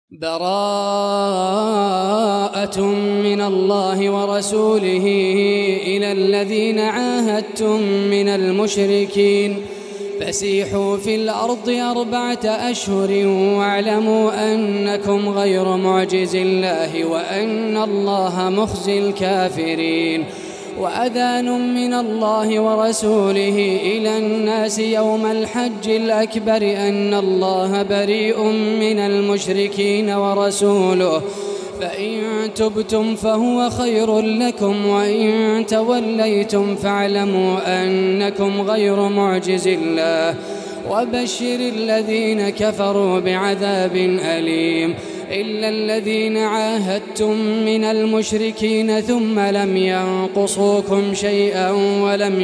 براءة من الله ورسوله إلى الذين عاهدتم من المشركين فسيحوا في الأرض 4 أشهر واعلموا أنكم غير معجز الله وأن الله مخزي الكافرين. وأذان من الله ورسوله إلى الناس يوم الحج الأكبر أن الله بريء من المشركين ورسوله فإن تبتم فهو خير لكم وإن توليتم فاعلموا أنكم غير معجز الله وبشر الذين كفروا بعذاب أليم. إلا الذين عاهدتم من المشركين ثم لم ينقصوكم شيئا ولم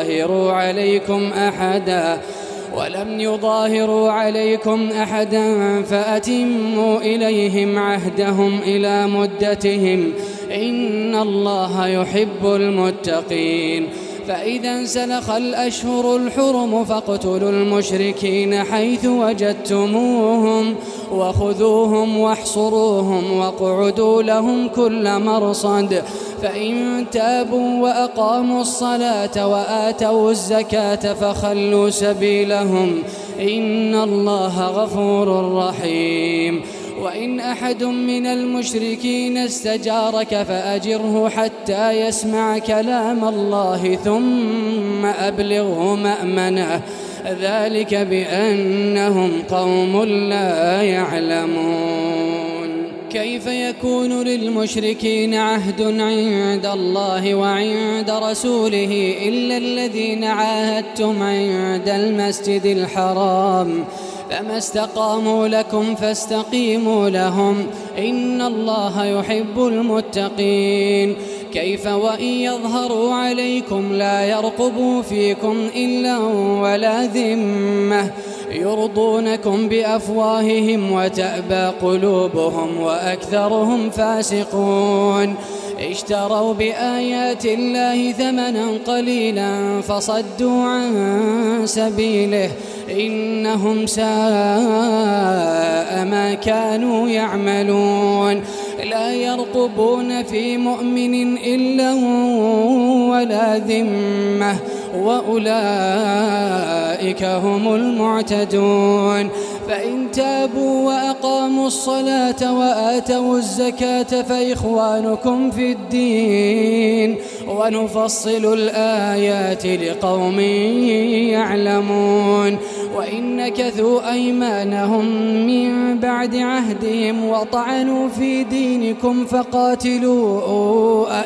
يظاهروا عليكم أحدا فأتموا إليهم عهدهم إلى مدتهم إن الله يحب المتقين. فإذا انسلخ الأشهر الحرم فاقتلوا المشركين حيث وجدتموهم وخذوهم واحصروهم واقعدوا لهم كل مرصد فإن تابوا وأقاموا الصلاة وآتوا الزكاة فخلوا سبيلهم إن الله غفور رحيم. وإن أحد من المشركين استجارك فأجره حتى يسمع كلام الله ثم أبلغه مأمنه ذلك بأنهم قوم لا يعلمون. كيف يكون للمشركين عهد عند الله وعند رسوله إلا الذين عاهدتم عند المسجد الحرام فما استقاموا لكم فاستقيموا لهم إن الله يحب المتقين. كيف وإن يظهروا عليكم لا يرقبوا فيكم إلا ولا ذمة يرضونكم بأفواههم وتأبى قلوبهم وأكثرهم فاسقون. اشتروا بآيات الله ثمنا قليلا فصدوا عن سبيله إنهم ساء ما كانوا يعملون. لا يرقبون في مؤمن إلا ولا ذمة وأولئك هم المعتدون. فإن تابوا وأقاموا الصلاة وآتوا الزكاة فإخوانكم في الدين ونفصل الآيات لقوم يعلمون. وإن نكثوا أيمانهم من بعد عهدهم وطعنوا في دينكم فقاتلوا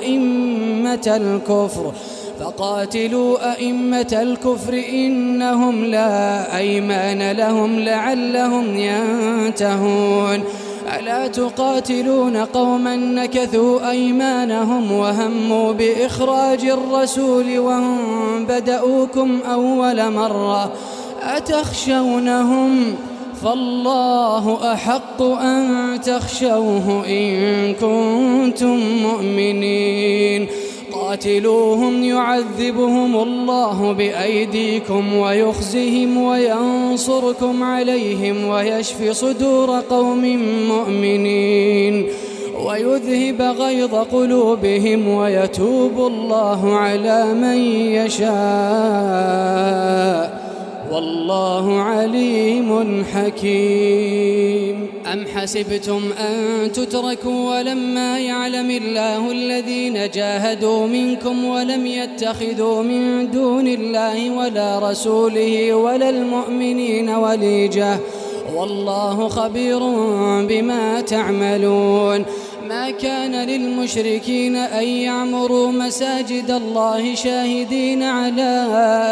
أئمة الكفر إنهم لا أيمان لهم لعلهم ينتهون. ألا تقاتلون قوما نكثوا أيمانهم وهموا بإخراج الرسول وهم بدؤوكم أول مرة أتخشونهم فالله أحق أن تخشوه إن كنتم مؤمنين. قاتلوهم يعذبهم الله بأيديكم ويخزهم وينصركم عليهم ويشف صدور قوم مؤمنين ويذهب غيظ قلوبهم ويتوب الله على من يشاء والله عليم حكيم. أم حسبتم أن تتركوا ولما يعلم الله الذين جاهدوا منكم ولم يتخذوا من دون الله ولا رسوله ولا المؤمنين وليجة والله خبير بما تعملون. ما كان للمشركين أن يعمروا مساجد الله شاهدين على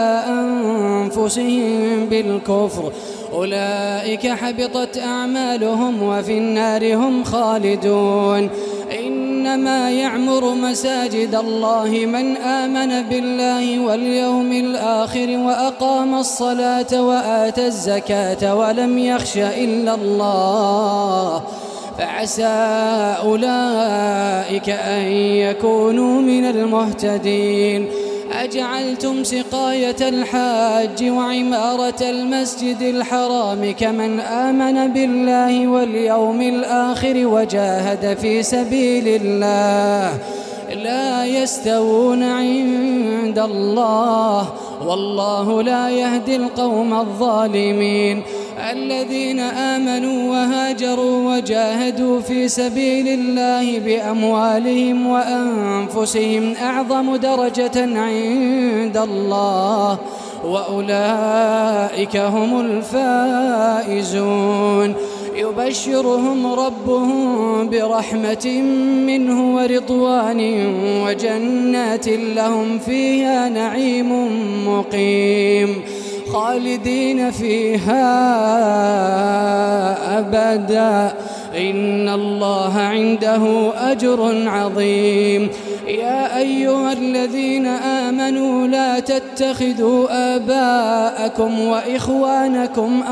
أنفسهم بالكفر أولئك حبطت أعمالهم وفي النار هم خالدون. إنما يعمر مساجد الله من آمن بالله واليوم الآخر وأقام الصلاة وآتى الزكاة ولم يخش إلا الله فعسى أولئك أن يكونوا من المهتدين. أجعلتم سقاية الحاج وعمارة المسجد الحرام كمن آمن بالله واليوم الآخر وجاهد في سبيل الله لا يستوون عند الله والله لا يهدي القوم الظالمين. الذين آمنوا وهاجروا وجاهدوا في سبيل الله بأموالهم وأنفسهم أعظم درجة عند الله وأولئك هم الفائزون. يبشرهم ربهم برحمة منه ورضوان وجنات لهم فيها نعيم مقيم خالدين فيها أبدا إن الله عنده أجر عظيم. يا أيها الذين آمنوا لا تتخذوا آباءكم وإخوانكم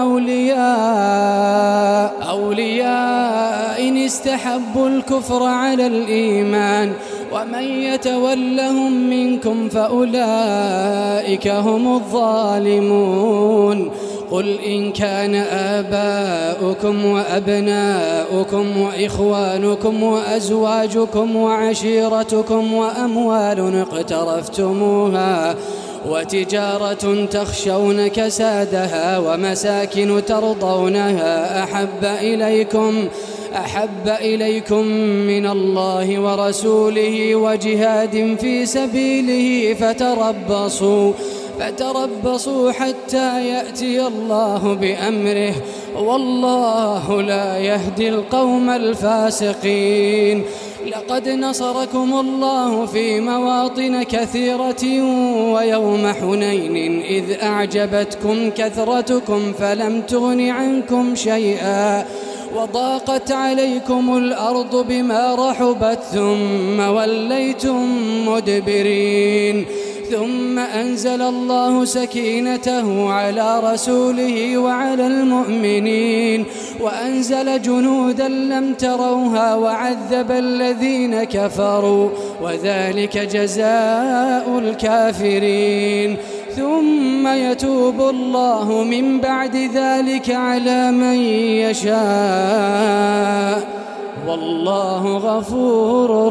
أولياء إن استحبوا الكفر على الإيمان ومن يتولهم منكم فأولئك هم الظالمون. قل إن كان آباؤكم وأبناؤكم وإخوانكم وأزواجكم وعشيرتكم وأموال اقترفتموها وتجارة تخشون كسادها ومساكن ترضونها أحب إليكم من الله ورسوله وجهاد في سبيله فتربصوا حتى يأتي الله بأمره والله لا يهدي القوم الفاسقين. لقد نصركم الله في مواطن كثيرة ويوم حنين إذ أعجبتكم كثرتكم فلم تغن عنكم شيئا وضاقت عليكم الأرض بما رحبت ثم وليتم مدبرين. ثم أنزل الله سكينته على رسوله وعلى المؤمنين وأنزل جنودا لم تروها وعذب الذين كفروا وذلك جزاء الكافرين. ثم يتوب الله من بعد ذلك على من يشاء والله غفور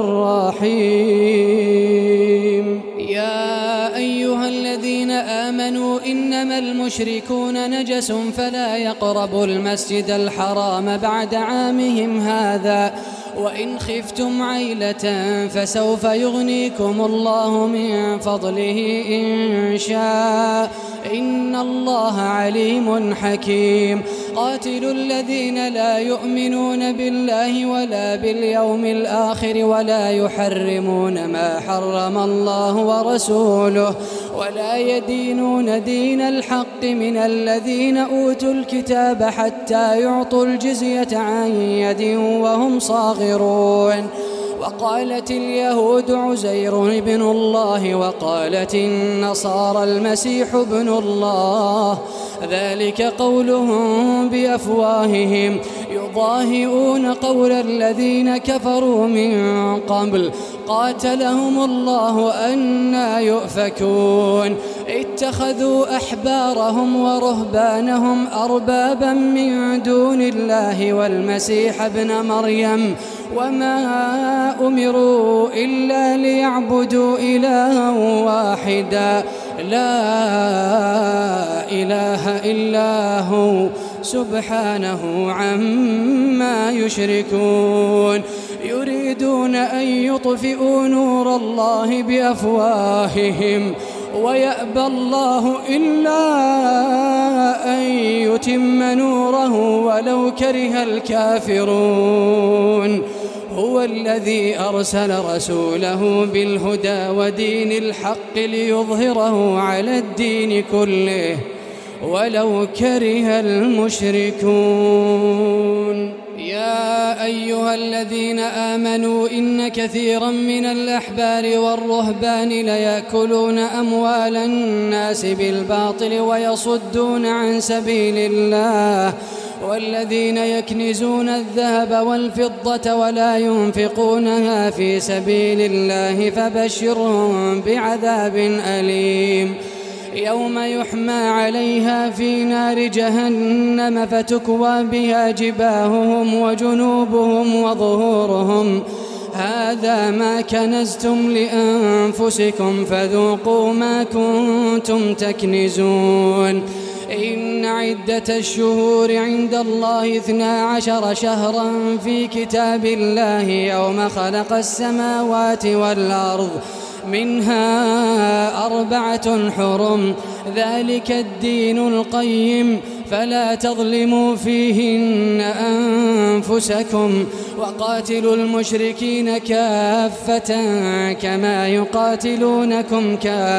رحيم. يا أيها الذين آمنوا إنما المشركون نجس فلا يقربوا المسجد الحرام بعد عامهم هذا وإن خفتم عيلة فسوف يغنيكم الله من فضله إن شاء إن الله عليم حكيم. قاتلوا الذين لا يؤمنون بالله ولا باليوم الآخر ولا يحرمون ما حرم الله ورسوله ولا يدينون دين الحق من الذين أوتوا الكتاب حتى يعطوا الجزية عن يد وهم صاغرون. وقالت اليهود عزير ابن الله وقالت النصارى المسيح ابن الله ذلك قولهم بأفواههم يضاهئون قول الذين كفروا من قبل قاتلهم الله أنى يؤفكون. اتخذوا أحبارهم ورهبانهم أربابا من دون الله والمسيح ابن مريم وما أمروا إلا ليعبدوا إلها واحدا لا إله إلا هو سبحانه عما يشركون. يريدون أن يطفئوا نور الله بأفواههم ويأبى الله إلا أن يتم نوره ولو كره الكافرون. هو الذي أرسل رسوله بالهدى ودين الحق ليظهره على الدين كله ولو كره المشركون. يا أيها الذين آمنوا إن كثيرا من الأحبار والرهبان ليأكلون أموال الناس بالباطل ويصدون عن سبيل الله والذين يكنزون الذهب والفضة ولا ينفقونها في سبيل الله فبشرهم بعذاب أليم يوم يحمى عليها في نار جهنم فتكوى بها جباههم وجنوبهم وظهورهم هذا ما كنزتم لأنفسكم فذوقوا ما كنتم تكنزون إن عدة الشهور عند الله 12 شهرا في كتاب الله يوم خلق السماوات والأرض منها 4 حرم ذلك الدين القيم فلا تظلموا فيهن أنفسكم وقاتلوا المشركين كافة كما يقاتلونكم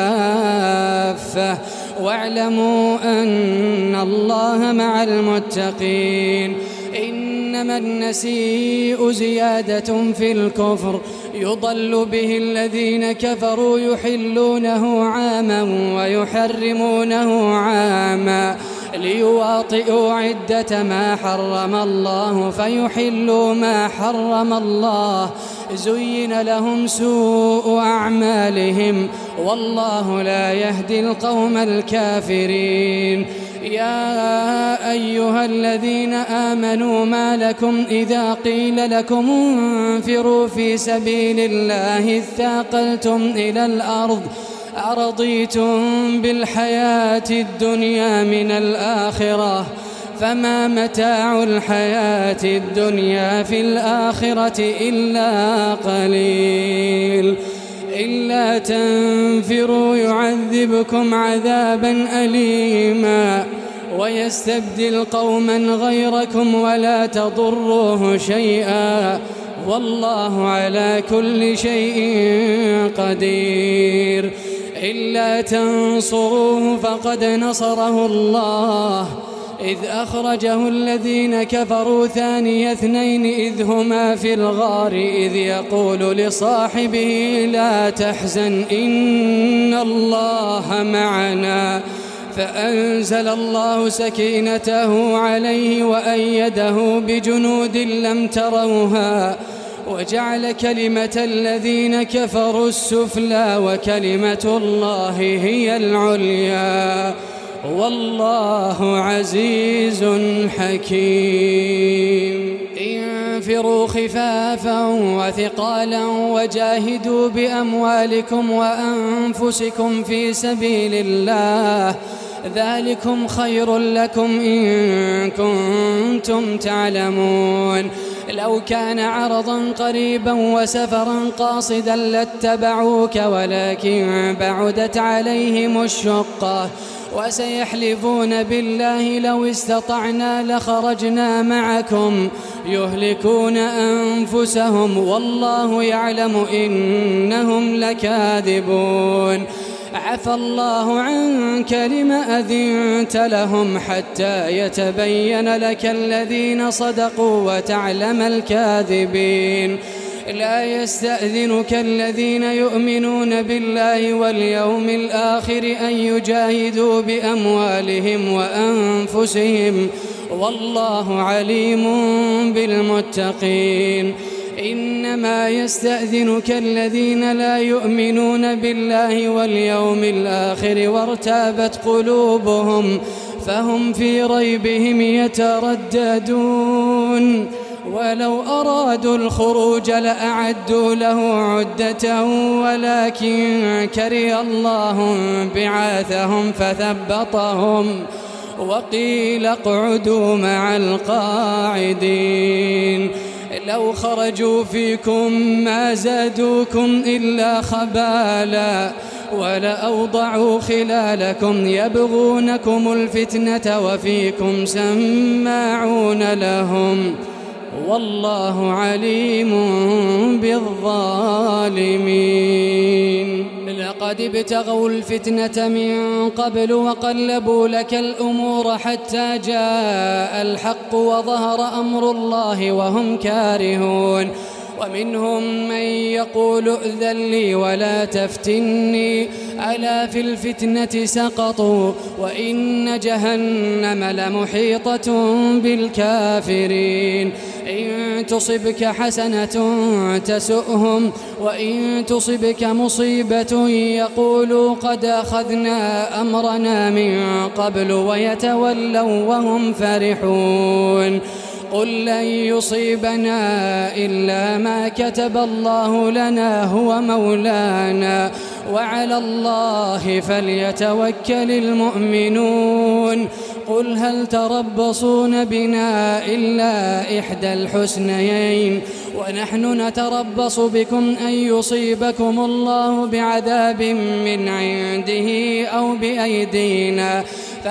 كافة واعلموا أن الله مع المتقين إنما النسيء زيادة في الكفر يضل به الذين كفروا يحلونه عاما ويحرمونه عاما ليواطئوا عدة ما حرم الله فيحلوا ما حرم الله زين لهم سوء أعمالهم والله لا يهدي القوم الكافرين يا أيها الذين آمنوا ما لكم إذا قيل لكم انفروا في سبيل الله اثاقلتم إلى الأرض أرضيتم بالحياة الدنيا من الآخرة فما متاع الحياة الدنيا في الآخرة إلا قليل إلا تنفروا يعذبكم عذابا أليما ويستبدل قوما غيركم ولا تضروه شيئا والله على كل شيء قدير إلا تنصروه فقد نصره الله إذ أخرجه الذين كفروا ثاني اثنين إذ هما في الغار إذ يقول لصاحبه لا تحزن إن الله معنا فأنزل الله سكينته عليه وأيده بجنود لم تروها وجعل كلمة الذين كفروا السفلى وكلمة الله هي العليا والله عزيز حكيم انفروا خفافا وثقالا وجاهدوا بأموالكم وأنفسكم في سبيل الله ذلكم خير لكم إن كنتم تعلمون لو كان عرضا قريبا وسفرا قاصدا لاتبعوك ولكن بعدت عليهم الشقة وسيحلفون بالله لو استطعنا لخرجنا معكم يهلكون أنفسهم والله يعلم إنهم لكاذبون عفى الله عنك لم أذنت لهم حتى يتبين لك الذين صدقوا وتعلم الكاذبين لا يستأذنك الذين يؤمنون بالله واليوم الآخر أن يجاهدوا بأموالهم وأنفسهم والله عليم بالمتقين إنما يستأذنك الذين لا يؤمنون بالله واليوم الآخر وارتابت قلوبهم فهم في ريبهم يترددون ولو أرادوا الخروج لأعدوا له عدة ولكن كره الله بعاثهم فثبطهم وقيل اقعدوا مع القاعدين لو خرجوا فيكم ما زادوكم إلا خبالا ولأوضعوا خلالكم يبغونكم الفتنة وفيكم سماعون لهم والله عليم بالظالمين لقد ابتغوا الفتنة من قبل وقلبوا لك الأمور حتى جاء الحق وظهر أمر الله وهم كارهون ومنهم من يقول ائذن لي ولا تفتني ألا في الفتنة سقطوا وإن جهنم لمحيطة بالكافرين إن تصبك حسنة تسؤهم وإن تصبك مصيبة يقولوا قد أخذنا أمرنا من قبل ويتولوا وهم فرحون قل لن يصيبنا إلا ما كتب الله لنا هو مولانا وعلى الله فليتوكل المؤمنون قل هل تربصون بنا إلا إحدى الحسنيين ونحن نتربص بكم أن يصيبكم الله بعذاب من عنده أو بأيدينا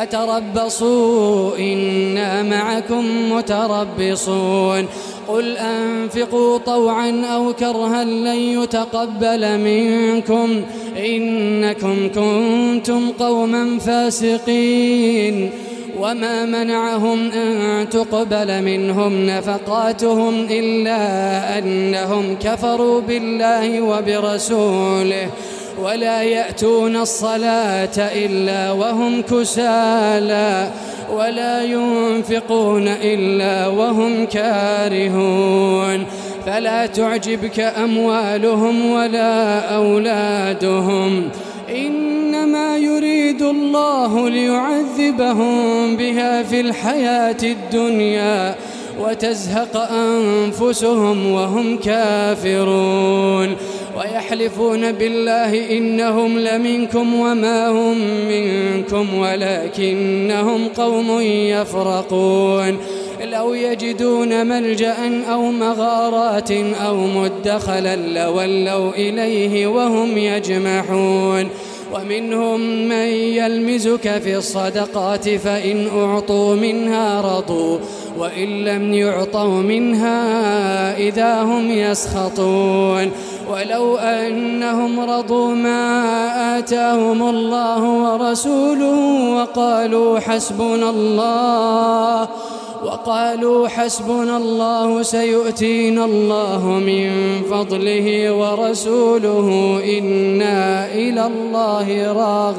فتربصوا إنا معكم متربصون قل أنفقوا طوعا أو كرها لن يتقبل منكم إنكم كنتم قوما فاسقين وما منعهم أن تقبل منهم نفقاتهم إلا أنهم كفروا بالله وبرسوله ولا يأتون الصلاة إلا وهم كسالى ولا ينفقون إلا وهم كارهون فلا تعجبك أموالهم ولا أولادهم إنما يريد الله ليعذبهم بها في الحياة الدنيا وتزهق أنفسهم وهم كافرون ويحلفون بالله إنهم لمنكم وما هم منكم ولكنهم قوم يفرقون لو يجدون ملجأ أو مغارات أو مدخلا لولوا إليه وهم يجمحون ومنهم من يلمزك في الصدقات فإن أعطوا منها رضوا وإن لم يعطوا منها إذا هم يسخطون ولو أنهم رضوا ما آتاهم الله ورسوله وقالوا حسبنا الله سيؤتينا الله من فضله ورسوله إنا إلى الله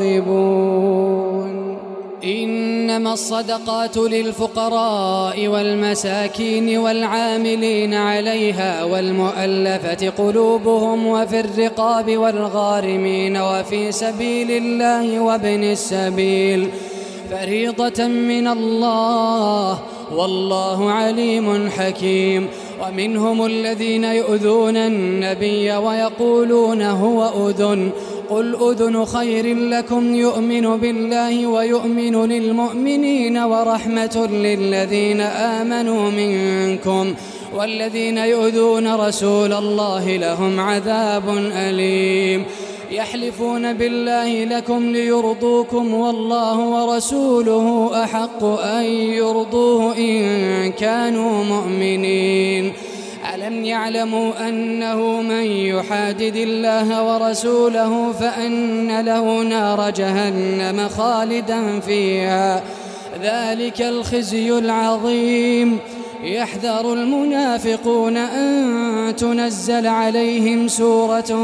راغبون إنما الصدقات للفقراء والمساكين والعاملين عليها والمؤلفة قلوبهم وفي الرقاب والغارمين وفي سبيل الله وابن السبيل فريضة من الله والله عليم حكيم ومنهم الذين يؤذون النبي ويقولون هو أذن قل أذن خير لكم يؤمن بالله ويؤمن للمؤمنين ورحمة للذين آمنوا منكم والذين يؤذون رسول الله لهم عذاب أليم يحلفون بالله لكم ليرضوكم والله ورسوله أحق أن يرضوه إن كانوا مؤمنين ألم يعلموا أنه من يحادد الله ورسوله فأن له نار جهنم خالدا فيها ذلك الخزي العظيم يحذر المنافقون أن تنزل عليهم سورة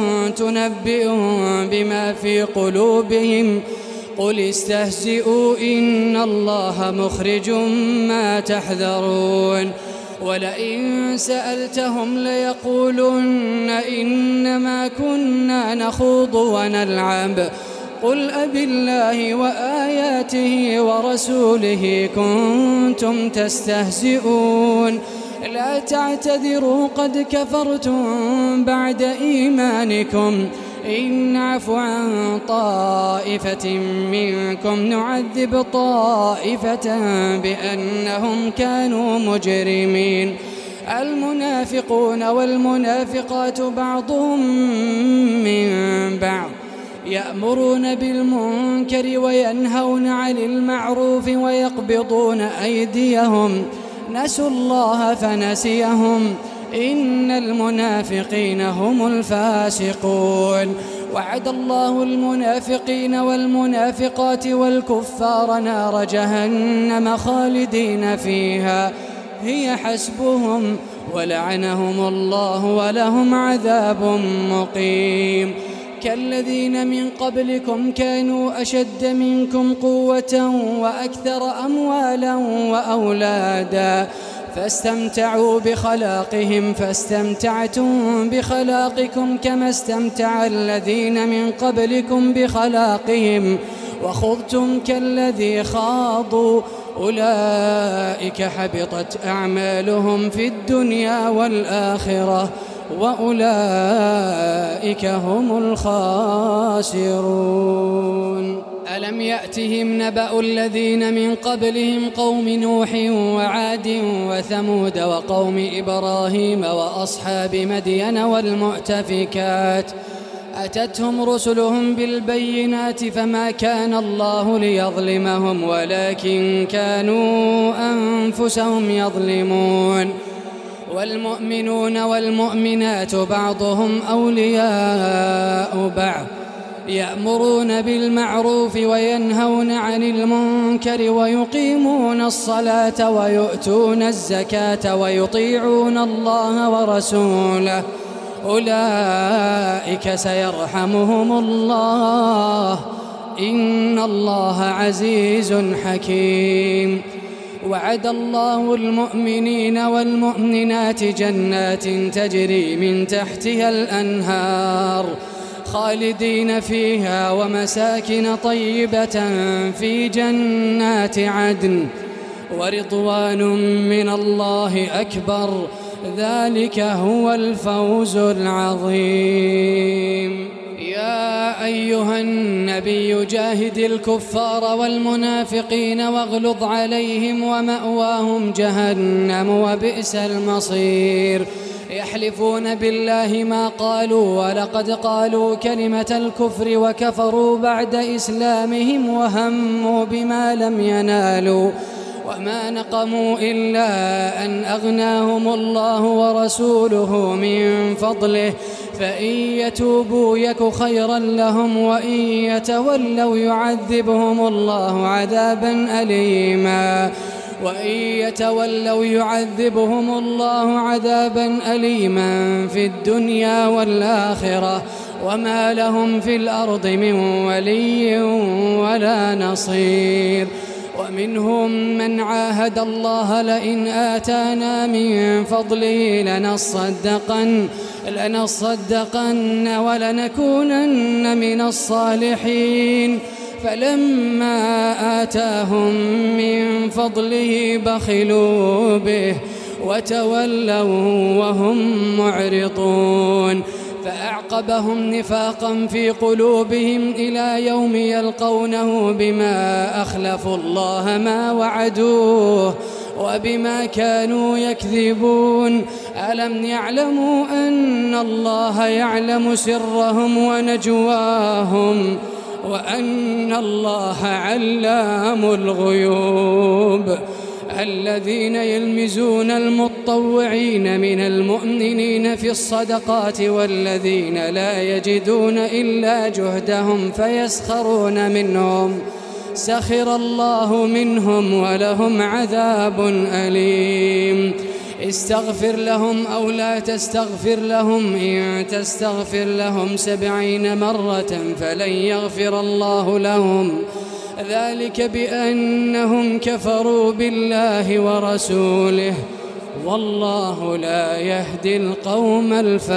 تنبئهم بما في قلوبهم قل استهزئوا إن الله مخرج ما تحذرون ولئن سألتهم ليقولن إنما كنا نخوض ونلعب قل أبالله وآياته ورسوله كنتم تستهزئون لا تعتذروا قد كفرتم بعد إيمانكم إن نعف عن طائفة منكم نعذب طائفة بأنهم كانوا مجرمين المنافقون والمنافقات بعضهم من بعض يأمرون بالمنكر وينهون عن المعروف ويقبضون أيديهم نسوا الله فنسيهم إن المنافقين هم الفاسقون وعد الله المنافقين والمنافقات والكفار نار جهنم خالدين فيها هي حسبهم ولعنهم الله ولهم عذاب مقيم. كالذين من قبلكم كانوا أشد منكم قوة وأكثر أموالا وأولادا فاستمتعوا بخلاقهم فاستمتعتم بخلاقكم كما استمتع الذين من قبلكم بخلاقهم وخضتم كالذي خاضوا أولئك حبطت أعمالهم في الدنيا والآخرة وأولئك هم الخاسرون. ألم يأتهم نبأ الذين من قبلهم قوم نوح وعاد وثمود وقوم إبراهيم وأصحاب مدين والمؤتفكات أتتهم رسلهم بالبينات فما كان الله ليظلمهم ولكن كانوا أنفسهم يظلمون. والمؤمنون والمؤمنات بعضهم أولياء بعض يأمرون بالمعروف وينهون عن المنكر ويقيمون الصلاة ويؤتون الزكاة ويطيعون الله ورسوله أولئك سيرحمهم الله إن الله عزيز حكيم. وعد الله المؤمنين والمؤمنات جنات تجري من تحتها الأنهار خالدين فيها ومساكن طيبة في جنات عدن ورضوان من الله أكبر ذلك هو الفوز العظيم. يا أيها النبي جاهد الكفار والمنافقين واغلظ عليهم ومأواهم جهنم وبئس المصير. يحلفون بالله ما قالوا ولقد قالوا كلمة الكفر وكفروا بعد إسلامهم وهموا بما لم ينالوا وما نقموا إلا أن أغناهم الله ورسوله من فضله فإن يتوبوا يك خيرا لهم وإن يتولوا يعذبهم الله عذابا أليما في الدنيا والآخرة وما لهم في الأرض من ولي ولا نصير. ومنهم من عاهد الله لئن آتانا من فضله لنصدقن ولنكونن من الصالحين فلما آتاهم من فضله بخلوا به وتولوا وهم معرضون فأعقبهم نفاقا في قلوبهم إلى يوم يلقونه بما أخلفوا الله ما وعدوه وبما كانوا يكذبون. ألم يعلموا أن الله يعلم سرهم ونجواهم وأن الله علام الغيوب. الذين يلمزون المطوعين من المؤمنين في الصدقات والذين لا يجدون إلا جهدهم فيسخرون منهم سخر الله منهم ولهم عذاب أليم. استغفر لهم أو لا تستغفر لهم إن تستغفر لهم 70 مرة فلن يغفر الله لهم ذلك بأنهم كفروا بالله ورسوله والله لا يهدي القوم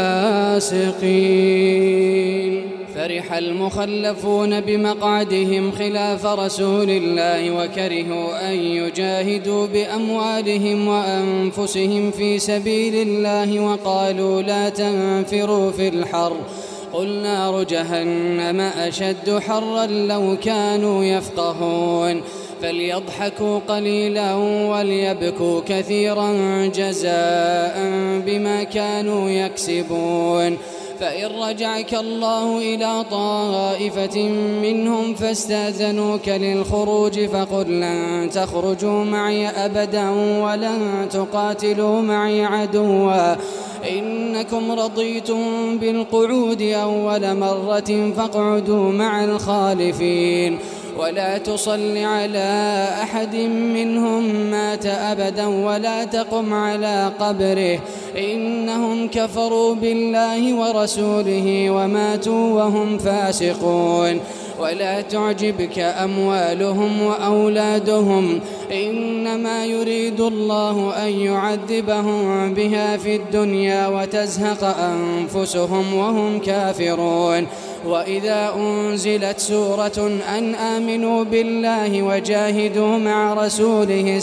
الفاسقين. فرح المخلفون بمقعدهم خلاف رسول الله وكرهوا أن يجاهدوا بأموالهم وأنفسهم في سبيل الله وقالوا لا تنفروا في الحر قل نار جهنم أشد حرا لو كانوا يفقهون فليضحكوا قليلا وليبكوا كثيرا جزاء بما كانوا يكسبون. فإن رجعك الله إلى طائفة منهم فاستأذنوك للخروج فقل لن تخرجوا معي أبدا ولن تقاتلوا معي عدوا إنكم رضيتم بالقعود أول مرة فاقعدوا مع الخالفين ولا تصل على أحد منهم مات أبدا ولا تقم على قبره إنهم كفروا بالله ورسوله وماتوا وهم فاسقون. ولا تعجبك أموالهم وأولادهم إنما يريد الله أن يعذبهم بها في الدنيا وتزهق أنفسهم وهم كافرون. وإذا أنزلت سورة أن آمنوا بالله وجاهدوا مع رسوله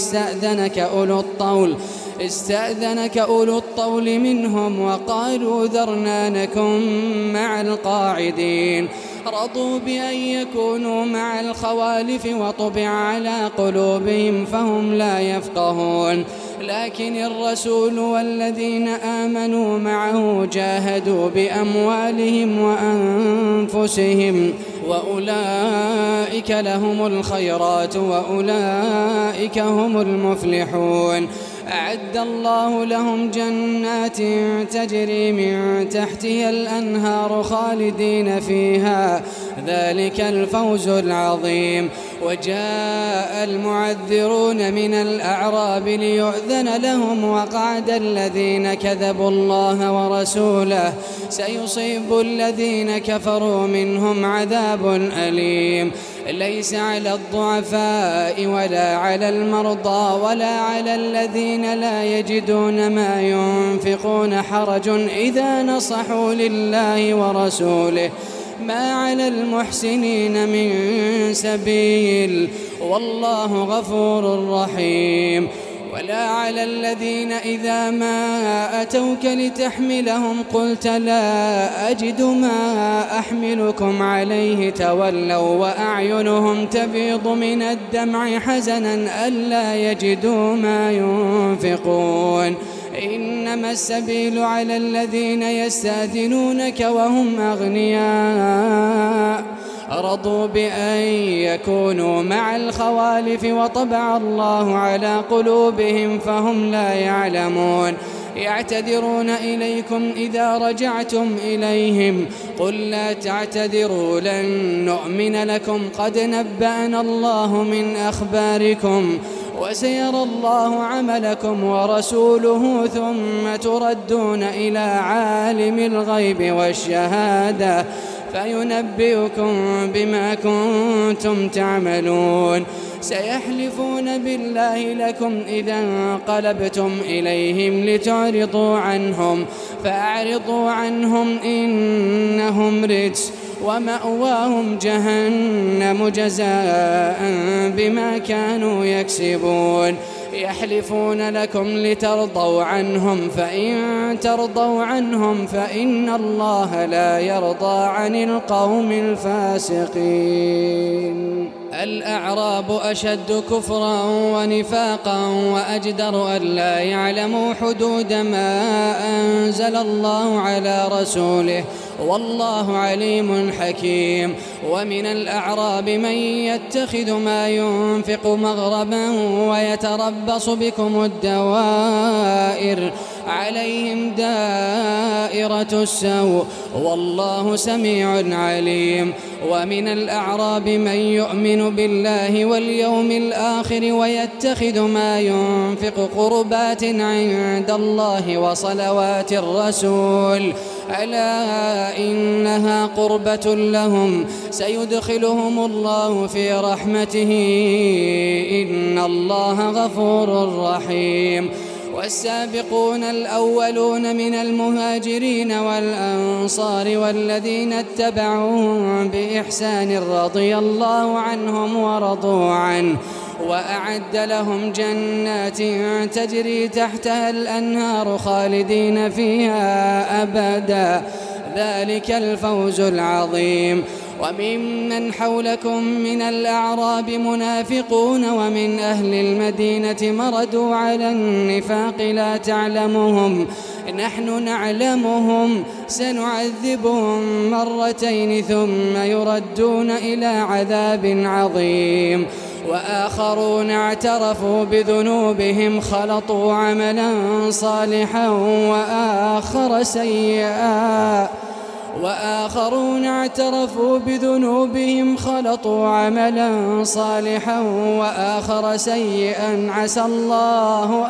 استأذنك أولو الطول منهم وقالوا ذرنا نكن مع القاعدين. رضوا بأن يكونوا مع الخوالف وطبع على قلوبهم فهم لا يفقهون. لكن الرسول والذين آمنوا معه جاهدوا بأموالهم وأنفسهم وأولئك لهم الخيرات وأولئك هم المفلحون. أعد الله لهم جنات تجري من تحتها الأنهار خالدين فيها ذلك الفوز العظيم. وجاء المعذرون من الأعراب ليؤذن لهم وقعد الذين كذبوا الله ورسوله سيصيب الذين كفروا منهم عذاب أليم. ليس على الضعفاء ولا على المرضى ولا على الذين لا يجدون ما ينفقون حرج إذا نصحوا لله ورسوله ما على المحسنين من سبيل والله غفور رحيم. ولا على الذين إذا ما أتوك لتحملهم قلت لا أجد ما أحملكم عليه تولوا وأعينهم تفيض من الدمع حزنا ألا يجدوا ما ينفقون. إنما السبيل على الذين يستأذنونك وهم أغنياء رضوا بأن يكونوا مع الخوالف وطبع الله على قلوبهم فهم لا يعلمون. يعتذرون إليكم إذا رجعتم إليهم قل لا تعتذروا لن نؤمن لكم قد نبأنا الله من أخباركم وسيرى الله عملكم ورسوله ثم تردون إلى عالم الغيب والشهادة فينبئكم بما كنتم تعملون. سيحلفون بالله لكم إذا انقلبتم إليهم لتعرضوا عنهم فأعرضوا عنهم إنهم رجس ومأواهم جهنم جزاء بما كانوا يكسبون. يحلفون لكم لترضوا عنهم فإن ترضوا عنهم فإن الله لا يرضى عن القوم الفاسقين. الأعراب أشد كفرا ونفاقا وأجدر أن لا يعلموا حدود ما أنزل الله على رسوله والله عليم حكيم. ومن الأعراب من يتخذ ما ينفق مغرما ويتربص بكم الدوائر عليهم دائرة السوء والله سميع عليم. ومن الأعراب من يؤمن بالله واليوم الآخر ويتخذ ما ينفق قربات عند الله وصلوات الرسول ألا إنها قربة لهم سيدخلهم الله في رحمته إن الله غفور رحيم. والسابقون الأولون من المهاجرين والأنصار والذين اتبعوهم بإحسان رضي الله عنهم ورضوا عنه وأعد لهم جنات تجري تحتها الأنهار خالدين فيها أبدا ذلك الفوز العظيم. وممن حولكم من الأعراب منافقون ومن أهل المدينة مردوا على النفاق لا تعلمهم نحن نعلمهم سنعذبهم مرتين ثم يردون إلى عذاب عظيم. وآخرون اعترفوا بذنوبهم خلطوا عملا صالحا وآخر سيئا وآخرون اعترفوا بذنوبهم خلطوا عملا صالحا وآخر سيئا عسى الله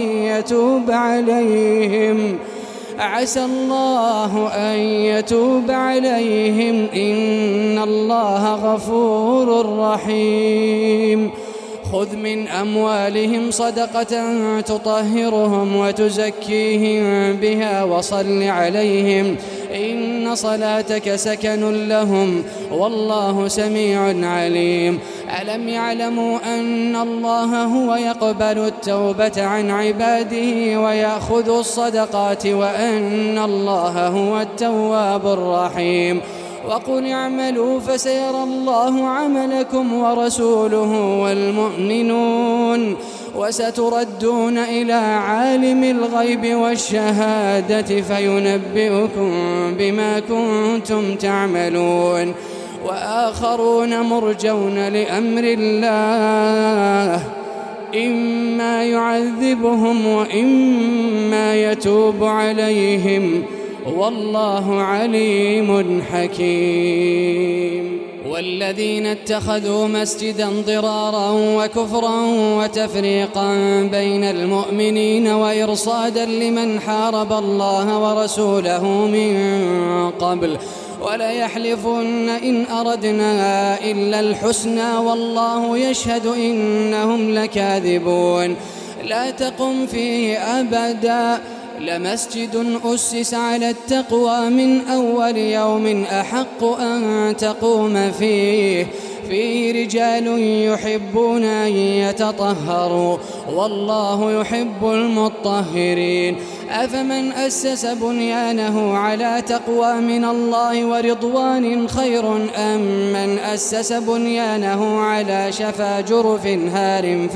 أن يتوب عليهم إن الله غفور رحيم. خذ من أموالهم صدقة تطهرهم وتزكيهم بها وصل عليهم إن صلاتك سكن لهم والله سميع عليم. ألم يعلموا أن الله هو يقبل التوبة عن عباده ويأخذ الصدقات وأن الله هو التواب الرحيم. وقل اعملوا فسيرى الله عملكم ورسوله والمؤمنون وستردون إلى عالم الغيب والشهادة فينبئكم بما كنتم تعملون. وآخرون مرجون لأمر الله إما يعذبهم وإما يتوب عليهم والله عليم حكيم. والذين اتخذوا مسجدا ضرارا وكفرا وتفريقا بين المؤمنين وإرصادا لمن حارب الله ورسوله من قبل وليحلفن إن أردنا إلا الحسنى والله يشهد إنهم لكاذبون. لا تقم فيه أبدا لمسجد أسس على التقوى من أول يوم أحق أن تقوم فيه رجال يحبون أن يتطهروا والله يحب المطهرين. أفمن أسس بنيانه على تقوى من الله ورضوان خير أم من أسس بنيانه على شفا جرف هار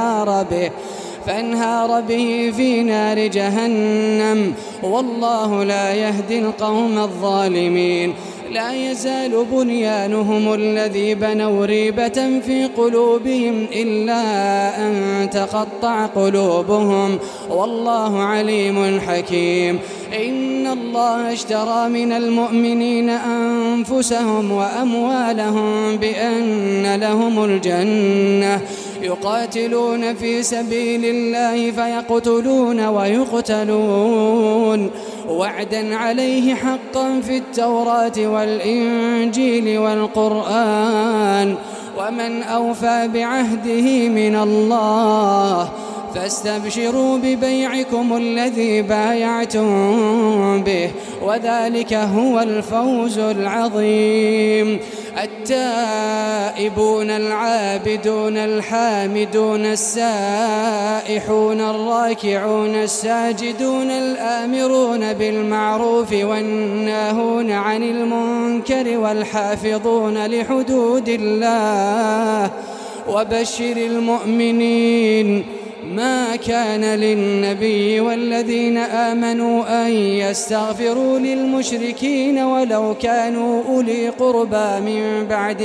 فانهار به في نار جهنم والله لا يهدي القوم الظالمين. لا يزال بنيانهم الذي بنوا ريبة في قلوبهم إلا أن تقطع قلوبهم والله عليم حكيم. إن الله اشترى من المؤمنين أنفسهم وأموالهم بأن لهم الجنة يقاتلون في سبيل الله فيقتلون ويقتلون وعدا عليه حقا في التوراة والإنجيل والقرآن ومن أوفى بعهده من الله فاستبشروا ببيعكم الذي بايعتم به وذلك هو الفوز العظيم. التائبون العابدون الحامدون السائحون الراكعون الساجدون الآمرون بالمعروف والناهون عن المنكر والحافظون لحدود الله وبشر المؤمنين. ما كان للنبي والذين آمنوا أن يستغفروا للمشركين ولو كانوا أولي قربى من بعد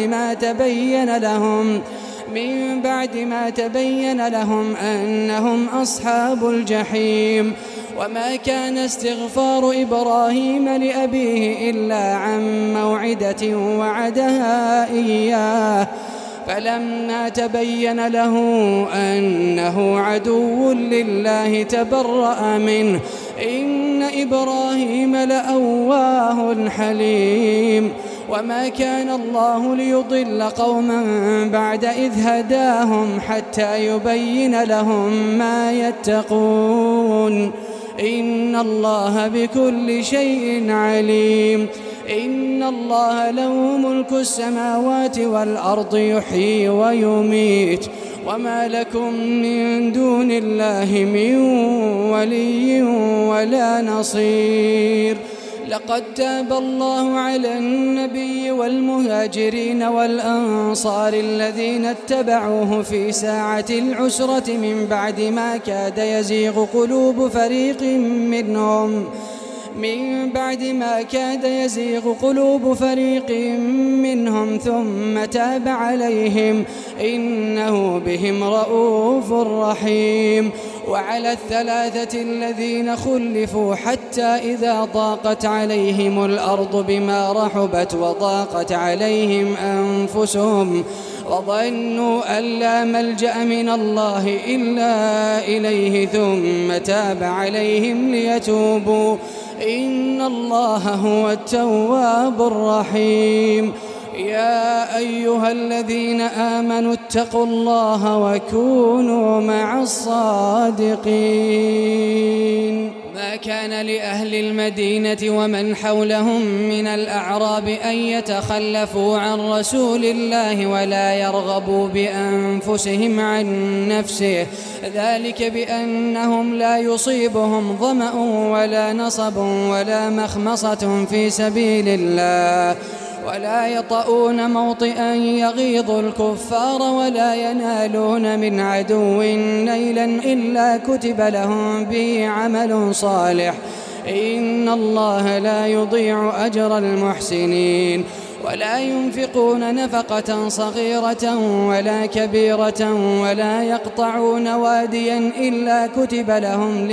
ما تبين لهم أنهم أصحاب الجحيم. وما كان استغفار إبراهيم لأبيه إلا عن موعدة وعدها إياه فلما تبين له أنه عدو لله تبرأ منه إن إبراهيم لأواه حليم. وما كان الله ليضل قوما بعد إذ هداهم حتى يبين لهم ما يتقون إن الله بكل شيء عليم. إن الله له ملك السماوات والأرض يحيي ويميت وما لكم من دون الله من ولي ولا نصير. لقد تاب الله على النبي والمهاجرين والأنصار الذين اتبعوه في ساعة العسرة من بعد ما كاد يزيغ قلوب فريق منهم ثم تاب عليهم إنه بهم رؤوف رحيم. وعلى الثلاثة الذين خلفوا حتى إذا ضاقت عليهم الأرض بما رحبت وضاقت عليهم أنفسهم وظنوا أن لا ملجأ من الله إلا إليه ثم تاب عليهم ليتوبوا إن الله هو التواب الرحيم. يا أيها الذين آمنوا اتقوا الله وكونوا مع الصادقين. ما كان لأهل المدينة ومن حولهم من الأعراب أن يتخلفوا عن رسول الله ولا يرغبوا بأنفسهم عن نفسه، ذلك بأنهم لا يصيبهم ظمأ ولا نصب ولا مخمصة في سبيل الله ولا يطؤون موطئا يغيظ الكفار ولا ينالون من عدو نيلا إلا كتب لهم به عمل صالح إن الله لا يضيع أجر المحسنين. ولا ينفقون نفقة صغيرة ولا كبيرة ولا يقطعون واديا إلا كتب لهم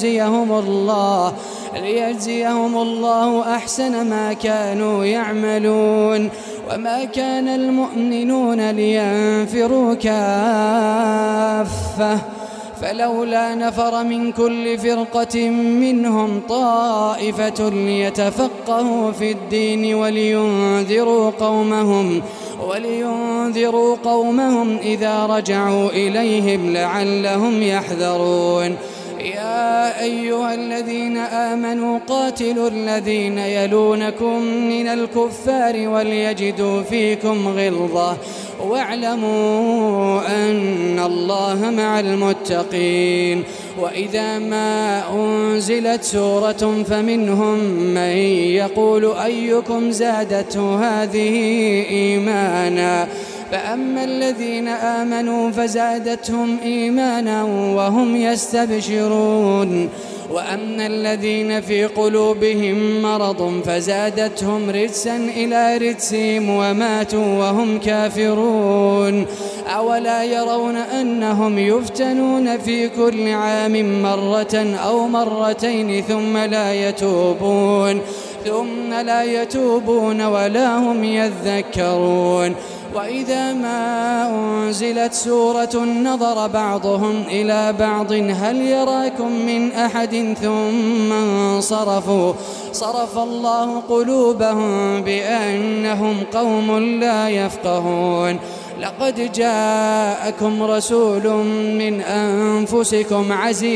ليجزيهم الله أحسن ما كانوا يعملون. وما كان المؤمنون لينفروا كافة فلولا نفر من كل فرقة منهم طائفة ليتفقهوا في الدين ولينذروا قومهم إذا رجعوا إليهم لعلهم يحذرون. يا أيها الذين آمنوا قاتلوا الذين يلونكم من الكفار وليجدوا فيكم غلظة واعلموا أن الله مع المتقين. وإذا ما أنزلت سورة فمنهم من يقول أيكم زادته هذه إيمانا فأما الذين آمنوا فزادتهم إيمانا وهم يستبشرون وأما الذين في قلوبهم مرض فزادتهم رجسا إلى رجسهم وماتوا وهم كافرون. أولا يرون أنهم يفتنون في كل عام مرة أو مرتين ثم لا يتوبون ولا هم يذكرون. وإذا ما أنزلت سورة نظر بعضهم إلى بعض هل يراكم من أحد ثم انصرفوا صرف الله قلوبهم بأنهم قوم لا يفقهون. لقد جاءكم رسول من أنفسكم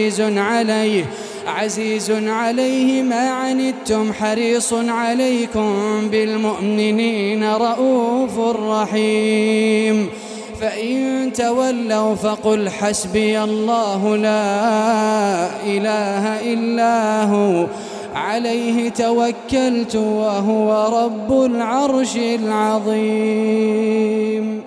عزيز عليه ما عنتم حريص عليكم بالمؤمنين رؤوف رحيم. فإن تولوا فقل حسبي الله لا إله إلا هو عليه توكلت وهو رب العرش العظيم.